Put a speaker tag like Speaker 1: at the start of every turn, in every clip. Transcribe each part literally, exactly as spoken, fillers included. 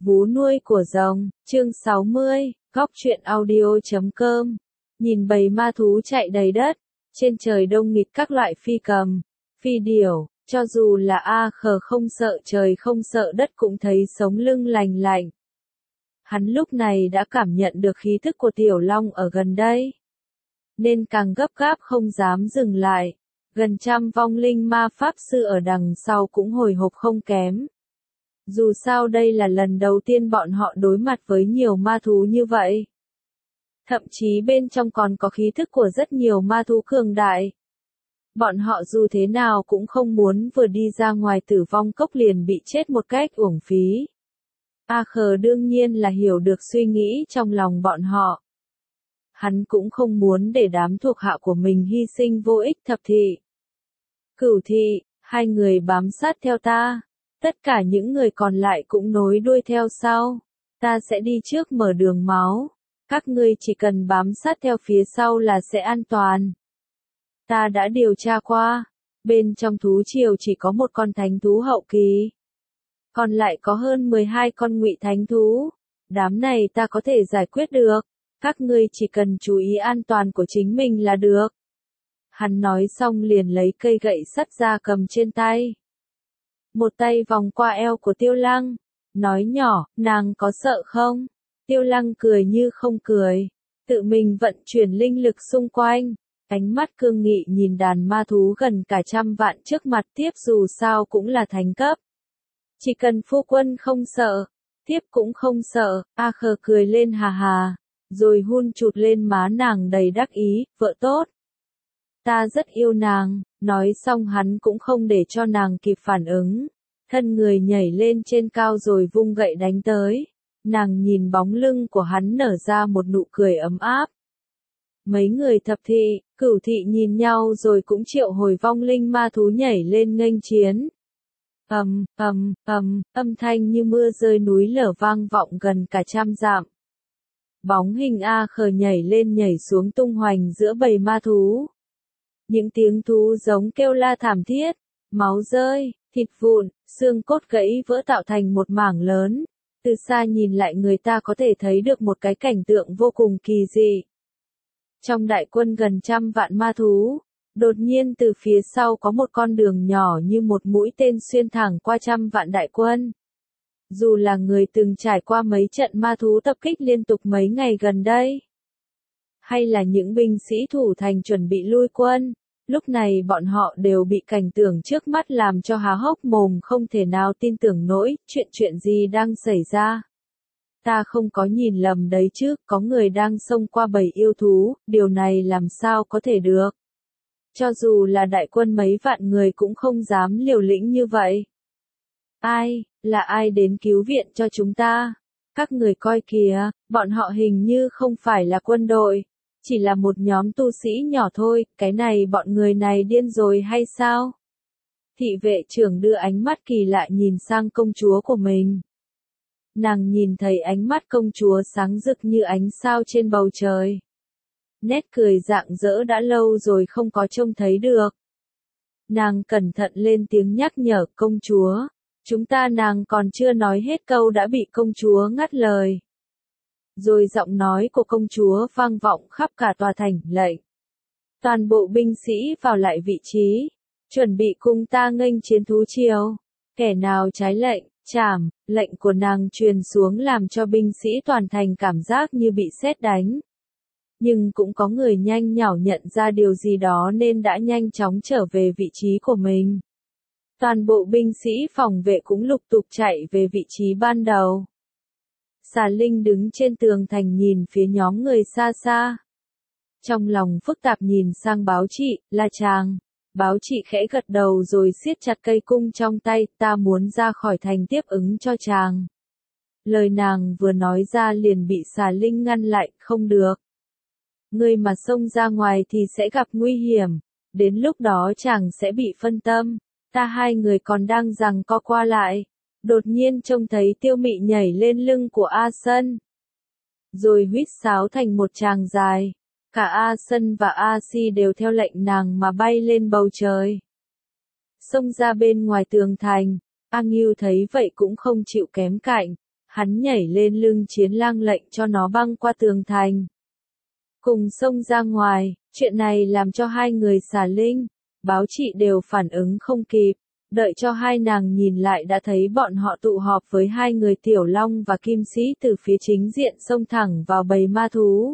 Speaker 1: Vú nuôi của rồng, chương sáu mươi, góc truyện audio chấm com. Nhìn bầy ma thú chạy đầy đất, trên trời đông nghịt các loại phi cầm, phi điểu, cho dù là A Khờ không sợ trời không sợ đất cũng thấy sống lưng lành lạnh. Hắn lúc này đã cảm nhận được khí thức của Tiểu Long ở gần đây, nên càng gấp gáp không dám dừng lại. Gần trăm vong linh ma pháp sư ở đằng sau cũng hồi hộp không kém. Dù sao đây là lần đầu tiên bọn họ đối mặt với nhiều ma thú như vậy. Thậm chí bên trong còn có khí thức của rất nhiều ma thú cường đại. Bọn họ dù thế nào cũng không muốn vừa đi ra ngoài tử vong cốc liền bị chết một cách uổng phí. A Khờ đương nhiên là hiểu được suy nghĩ trong lòng bọn họ. Hắn cũng không muốn để đám thuộc hạ của mình hy sinh vô ích. Thập thị, Cửu thị, hai người bám sát theo ta. Tất cả những người còn lại cũng nối đuôi theo sau. Ta sẽ đi trước mở đường máu. Các ngươi chỉ cần bám sát theo phía sau là sẽ an toàn. Ta đã điều tra qua. Bên trong thú triều chỉ có một con thánh thú hậu kỳ. Còn lại có hơn mười hai con ngụy thánh thú. Đám này ta có thể giải quyết được. Các ngươi chỉ cần chú ý an toàn của chính mình là được. Hắn nói xong liền lấy cây gậy sắt ra cầm trên tay. Một tay vòng qua eo của Tiêu Lăng, nói nhỏ, nàng có sợ không? Tiêu Lăng cười như không cười, tự mình vận chuyển linh lực xung quanh, ánh mắt cương nghị nhìn đàn ma thú gần cả trăm vạn trước mặt. Tiếp dù sao cũng là thánh cấp. Chỉ cần phu quân không sợ, tiếp cũng không sợ. A Khờ cười lên hà hà, rồi hun chụt lên má nàng đầy đắc ý, vợ tốt. Ta rất yêu nàng. Nói xong hắn cũng không để cho nàng kịp phản ứng. Thân người nhảy lên trên cao rồi vung gậy đánh tới. Nàng nhìn bóng lưng của hắn nở ra một nụ cười ấm áp. Mấy người thập thị, cửu thị nhìn nhau rồi cũng triệu hồi vong linh ma thú nhảy lên nghênh chiến. Ầm, ầm, ầm, âm thanh như mưa rơi núi lở vang vọng gần cả trăm dặm. Bóng hình A Khờ nhảy lên nhảy xuống tung hoành giữa bầy ma thú. Những tiếng thú giống kêu la thảm thiết, máu rơi, thịt vụn, xương cốt gãy vỡ tạo thành một mảng lớn. Từ xa nhìn lại người ta có thể thấy được một cái cảnh tượng vô cùng kỳ dị. Trong đại quân gần trăm vạn ma thú, đột nhiên từ phía sau có một con đường nhỏ như một mũi tên xuyên thẳng qua trăm vạn đại quân. Dù là người từng trải qua mấy trận ma thú tập kích liên tục mấy ngày gần đây, hay là những binh sĩ thủ thành chuẩn bị lui quân, lúc này bọn họ đều bị cảnh tượng trước mắt làm cho há hốc mồm không thể nào tin tưởng nổi. Chuyện chuyện gì đang xảy ra? Ta không có nhìn lầm đấy chứ, có người đang xông qua bầy yêu thú, điều này làm sao có thể được? Cho dù là đại quân mấy vạn người cũng không dám liều lĩnh như vậy. Ai, là ai đến cứu viện cho chúng ta? Các người coi kìa, bọn họ hình như không phải là quân đội. Chỉ là một nhóm tu sĩ nhỏ thôi, cái này bọn người này điên rồi hay sao? Thị vệ trưởng đưa ánh mắt kỳ lạ nhìn sang công chúa của mình. Nàng nhìn thấy ánh mắt công chúa sáng rực như ánh sao trên bầu trời. Nét cười rạng rỡ đã lâu rồi không có trông thấy được. Nàng cẩn thận lên tiếng nhắc nhở công chúa. Chúng ta nàng còn chưa nói hết câu đã bị công chúa ngắt lời. Rồi giọng nói của công chúa vang vọng khắp cả tòa thành, lệnh. Toàn bộ binh sĩ vào lại vị trí, chuẩn bị cùng ta nghênh chiến thú triều. Kẻ nào trái lệnh, trảm. Lệnh của nàng truyền xuống làm cho binh sĩ toàn thành cảm giác như bị sét đánh. Nhưng cũng có người nhanh nhảu nhận ra điều gì đó nên đã nhanh chóng trở về vị trí của mình. Toàn bộ binh sĩ phòng vệ cũng lục tục chạy về vị trí ban đầu. Xà Linh đứng trên tường thành nhìn phía nhóm người xa xa. Trong lòng phức tạp nhìn sang báo chị, là chàng. Báo chị khẽ gật đầu rồi siết chặt cây cung trong tay, ta muốn ra khỏi thành tiếp ứng cho chàng. Lời nàng vừa nói ra liền bị Xà Linh ngăn lại, không được. Ngươi mà xông ra ngoài thì sẽ gặp nguy hiểm, đến lúc đó chàng sẽ bị phân tâm. Ta hai người còn đang giằng co qua lại. Đột nhiên trông thấy Tiêu Mị nhảy lên lưng của A Sân. Rồi huýt sáo thành một tràng dài. Cả A Sân và A Si đều theo lệnh nàng mà bay lên bầu trời. Xông ra bên ngoài tường thành. A Ngưu thấy vậy cũng không chịu kém cạnh. Hắn nhảy lên lưng chiến lang lệnh cho nó băng qua tường thành. Cùng xông ra ngoài, chuyện này làm cho hai người xà linh, báo chị đều phản ứng không kịp. Đợi cho hai nàng nhìn lại đã thấy bọn họ tụ họp với hai người Tiểu Long và Kim Sĩ từ phía chính diện xông thẳng vào bầy ma thú.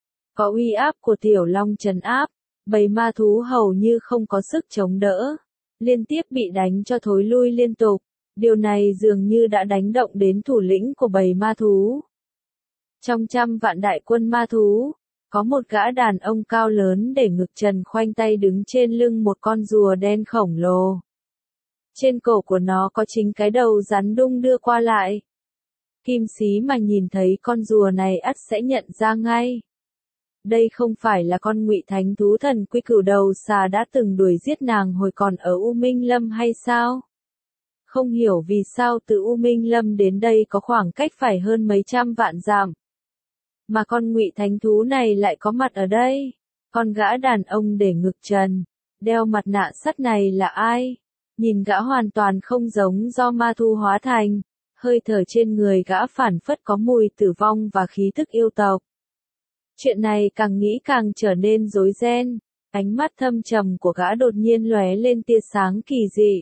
Speaker 1: Có uy áp của Tiểu Long trấn áp, bầy ma thú hầu như không có sức chống đỡ, liên tiếp bị đánh cho thối lui liên tục. Điều này dường như đã đánh động đến thủ lĩnh của bầy ma thú. Trong trăm vạn đại quân ma thú, có một gã đàn ông cao lớn để ngực trần khoanh tay đứng trên lưng một con rùa đen khổng lồ. Trên cổ của nó có chính cái đầu rắn đung đưa qua lại. Kim Sĩ mà nhìn thấy con rùa này ắt sẽ nhận ra ngay. Đây không phải là con Ngụy Thánh thú thần quy cửu đầu xà đã từng đuổi giết nàng hồi còn ở U Minh Lâm hay sao? Không hiểu vì sao từ U Minh Lâm đến đây có khoảng cách phải hơn mấy trăm vạn dặm. Mà con Ngụy Thánh thú này lại có mặt ở đây. Con gã đàn ông để ngực trần, đeo mặt nạ sắt này là ai? Nhìn gã hoàn toàn không giống do ma thú hóa thành, hơi thở trên người gã phảng phất có mùi tử vong và khí tức yêu tộc. Chuyện này càng nghĩ càng trở nên rối ren, ánh mắt thâm trầm của gã đột nhiên lóe lên tia sáng kỳ dị.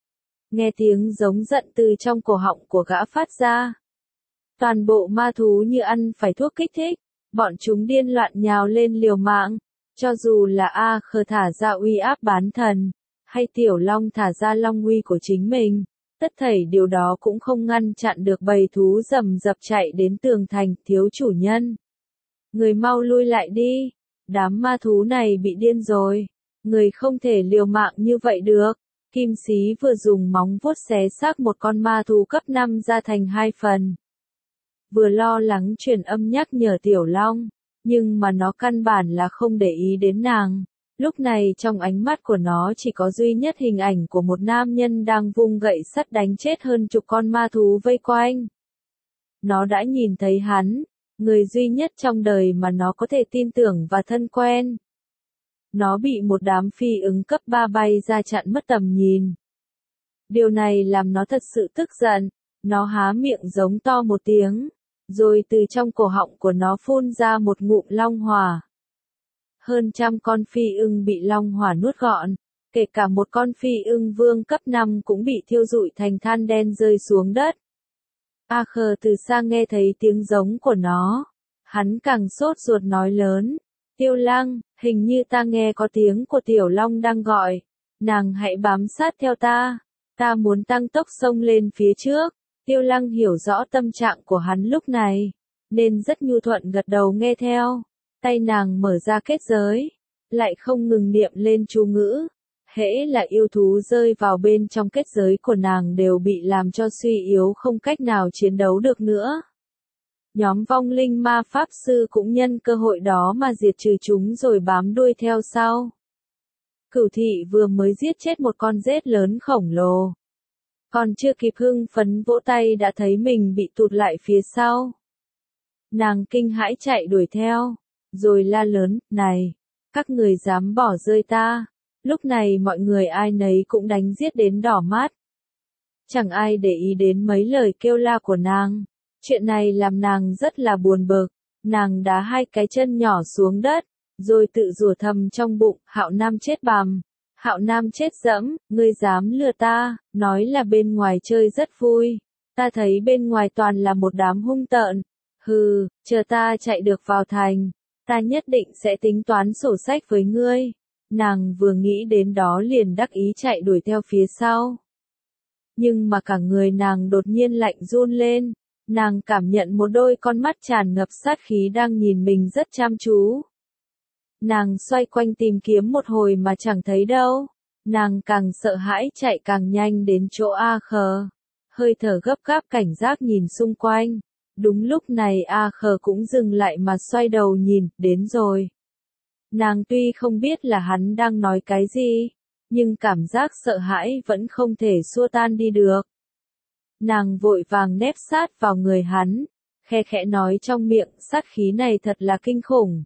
Speaker 1: Nghe tiếng giống giận từ trong cổ họng của gã phát ra. Toàn bộ ma thú như ăn phải thuốc kích thích, bọn chúng điên loạn nhào lên liều mạng, cho dù là A Khờ thả ra uy áp bán thần, hay Tiểu Long thả ra long uy của chính mình, tất thảy điều đó cũng không ngăn chặn được bầy thú rầm rập chạy đến tường thành. Thiếu chủ nhân, người mau lui lại đi, đám ma thú này bị điên rồi, người không thể liều mạng như vậy được. Kim Sĩ vừa dùng móng vuốt xé xác một con ma thú cấp năm ra thành hai phần. Vừa lo lắng truyền âm nhắc nhở Tiểu Long, nhưng mà nó căn bản là không để ý đến nàng. Lúc này trong ánh mắt của nó chỉ có duy nhất hình ảnh của một nam nhân đang vung gậy sắt đánh chết hơn chục con ma thú vây quanh. Nó đã nhìn thấy hắn, người duy nhất trong đời mà nó có thể tin tưởng và thân quen. Nó bị một đám phi ứng cấp ba bay ra chặn mất tầm nhìn. Điều này làm nó thật sự tức giận, nó há miệng giống to một tiếng, rồi từ trong cổ họng của nó phun ra một ngụm long hỏa. Hơn trăm con phi ưng bị long hỏa nuốt gọn, kể cả một con phi ưng vương cấp năm cũng bị thiêu rụi thành than đen rơi xuống đất. A Khờ từ xa nghe thấy tiếng giống của nó, hắn càng sốt ruột nói lớn, Tiêu Lăng, hình như ta nghe có tiếng của Tiểu Long đang gọi, nàng hãy bám sát theo ta, ta muốn tăng tốc xông lên phía trước. Tiêu Lăng hiểu rõ tâm trạng của hắn lúc này, nên rất nhu thuận gật đầu nghe theo. Tay nàng mở ra kết giới, lại không ngừng niệm lên chú ngữ. Hễ là yêu thú rơi vào bên trong kết giới của nàng đều bị làm cho suy yếu không cách nào chiến đấu được nữa. Nhóm vong linh ma pháp sư cũng nhân cơ hội đó mà diệt trừ chúng rồi bám đuôi theo sau. Cửu thị vừa mới giết chết một con rết lớn khổng lồ. Còn chưa kịp hưng phấn vỗ tay đã thấy mình bị tụt lại phía sau. Nàng kinh hãi chạy đuổi theo, rồi la lớn, này, các người dám bỏ rơi ta. Lúc này mọi người ai nấy cũng đánh giết đến đỏ mắt. Chẳng ai để ý đến mấy lời kêu la của nàng. Chuyện này làm nàng rất là buồn bực. Nàng đá hai cái chân nhỏ xuống đất, rồi tự rủa thầm trong bụng, Hạo Nam chết bằm. Hạo Nam chết dẫm, ngươi dám lừa ta, nói là bên ngoài chơi rất vui. Ta thấy bên ngoài toàn là một đám hung tợn. Hừ, chờ ta chạy được vào thành, ta nhất định sẽ tính toán sổ sách với ngươi. Nàng vừa nghĩ đến đó liền đắc ý chạy đuổi theo phía sau. Nhưng mà cả người nàng đột nhiên lạnh run lên, nàng cảm nhận một đôi con mắt tràn ngập sát khí đang nhìn mình rất chăm chú. Nàng xoay quanh tìm kiếm một hồi mà chẳng thấy đâu, nàng càng sợ hãi chạy càng nhanh đến chỗ A Khờ, hơi thở gấp gáp cảnh giác nhìn xung quanh. Đúng lúc này A Khờ cũng dừng lại mà xoay đầu nhìn, đến rồi. Nàng tuy không biết là hắn đang nói cái gì, nhưng cảm giác sợ hãi vẫn không thể xua tan đi được. Nàng vội vàng nép sát vào người hắn, khe khẽ nói trong miệng, sát khí này thật là kinh khủng.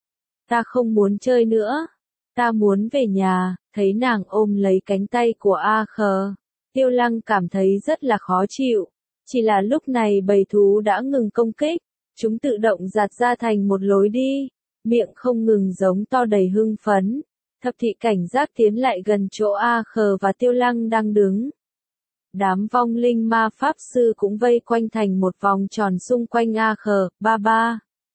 Speaker 1: Ta không muốn chơi nữa, ta muốn về nhà. Thấy nàng ôm lấy cánh tay của A Khờ, Tiêu Lăng cảm thấy rất là khó chịu. Chỉ là lúc này bầy thú đã ngừng công kích, chúng tự động giạt ra thành một lối đi, miệng không ngừng giống to đầy hưng phấn. Thập thị cảnh giác tiến lại gần chỗ A Khờ và Tiêu Lăng đang đứng. Đám vong linh ma pháp sư cũng vây quanh thành một vòng tròn xung quanh A Khờ, ba ba.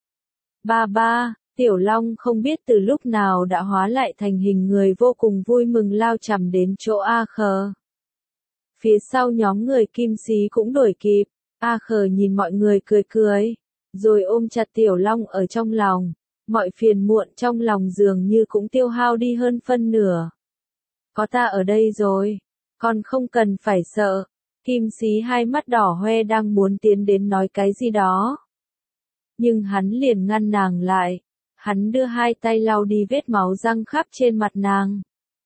Speaker 1: Ba ba, Tiểu Long không biết từ lúc nào đã hóa lại thành hình người vô cùng vui mừng lao chằm đến chỗ A Khờ. Phía sau nhóm người kim xí cũng đuổi kịp, A Khờ nhìn mọi người cười cười, rồi ôm chặt Tiểu Long ở trong lòng. Mọi phiền muộn trong lòng dường như cũng tiêu hao đi hơn phân nửa. Có ta ở đây rồi, con không cần phải sợ. Kim xí hai mắt đỏ hoe đang muốn tiến đến nói cái gì đó. Nhưng hắn liền ngăn nàng lại. Hắn đưa hai tay lau đi vết máu răng khắp trên mặt nàng.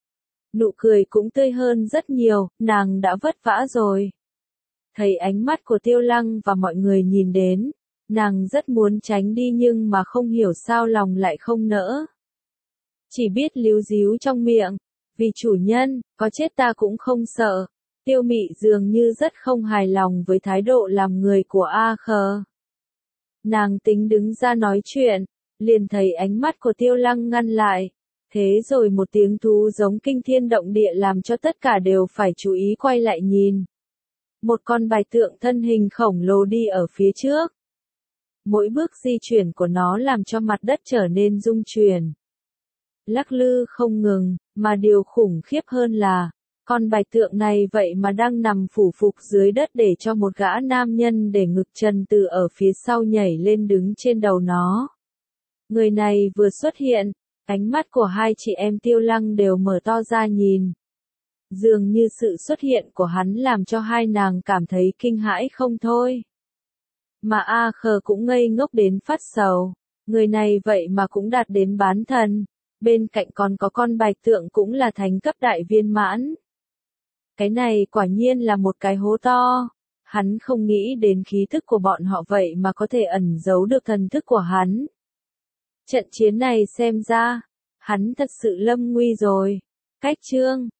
Speaker 1: Nụ cười cũng tươi hơn rất nhiều, nàng đã vất vả rồi. Thấy ánh mắt của Tiêu Lăng và mọi người nhìn đến. Nàng rất muốn tránh đi nhưng mà không hiểu sao lòng lại không nỡ. Chỉ biết líu díu trong miệng, vì chủ nhân, có chết ta cũng không sợ. Tiêu Mị dường như rất không hài lòng với thái độ làm người của A Khờ. Nàng tính đứng ra nói chuyện, liền thấy ánh mắt của Tiêu Lăng ngăn lại. Thế rồi một tiếng thú giống kinh thiên động địa làm cho tất cả đều phải chú ý quay lại nhìn. Một con bạch tượng thân hình khổng lồ đi ở phía trước. Mỗi bước di chuyển của nó làm cho mặt đất trở nên rung chuyển. Lắc lư không ngừng, mà điều khủng khiếp hơn là, con bạch tượng này vậy mà đang nằm phủ phục dưới đất để cho một gã nam nhân để ngực chân từ ở phía sau nhảy lên đứng trên đầu nó. Người này vừa xuất hiện, ánh mắt của hai chị em Tiêu Lăng đều mở to ra nhìn. Dường như sự xuất hiện của hắn làm cho hai nàng cảm thấy kinh hãi không thôi. Mà A Khờ cũng ngây ngốc đến phát sầu, người này vậy mà cũng đạt đến bán thần, bên cạnh còn có con bạch tượng cũng là thánh cấp đại viên mãn. Cái này quả nhiên là một cái hố to, hắn không nghĩ đến khí thức của bọn họ vậy mà có thể ẩn giấu được thần thức của hắn. Trận chiến này xem ra, hắn thật sự lâm nguy rồi. Cách chương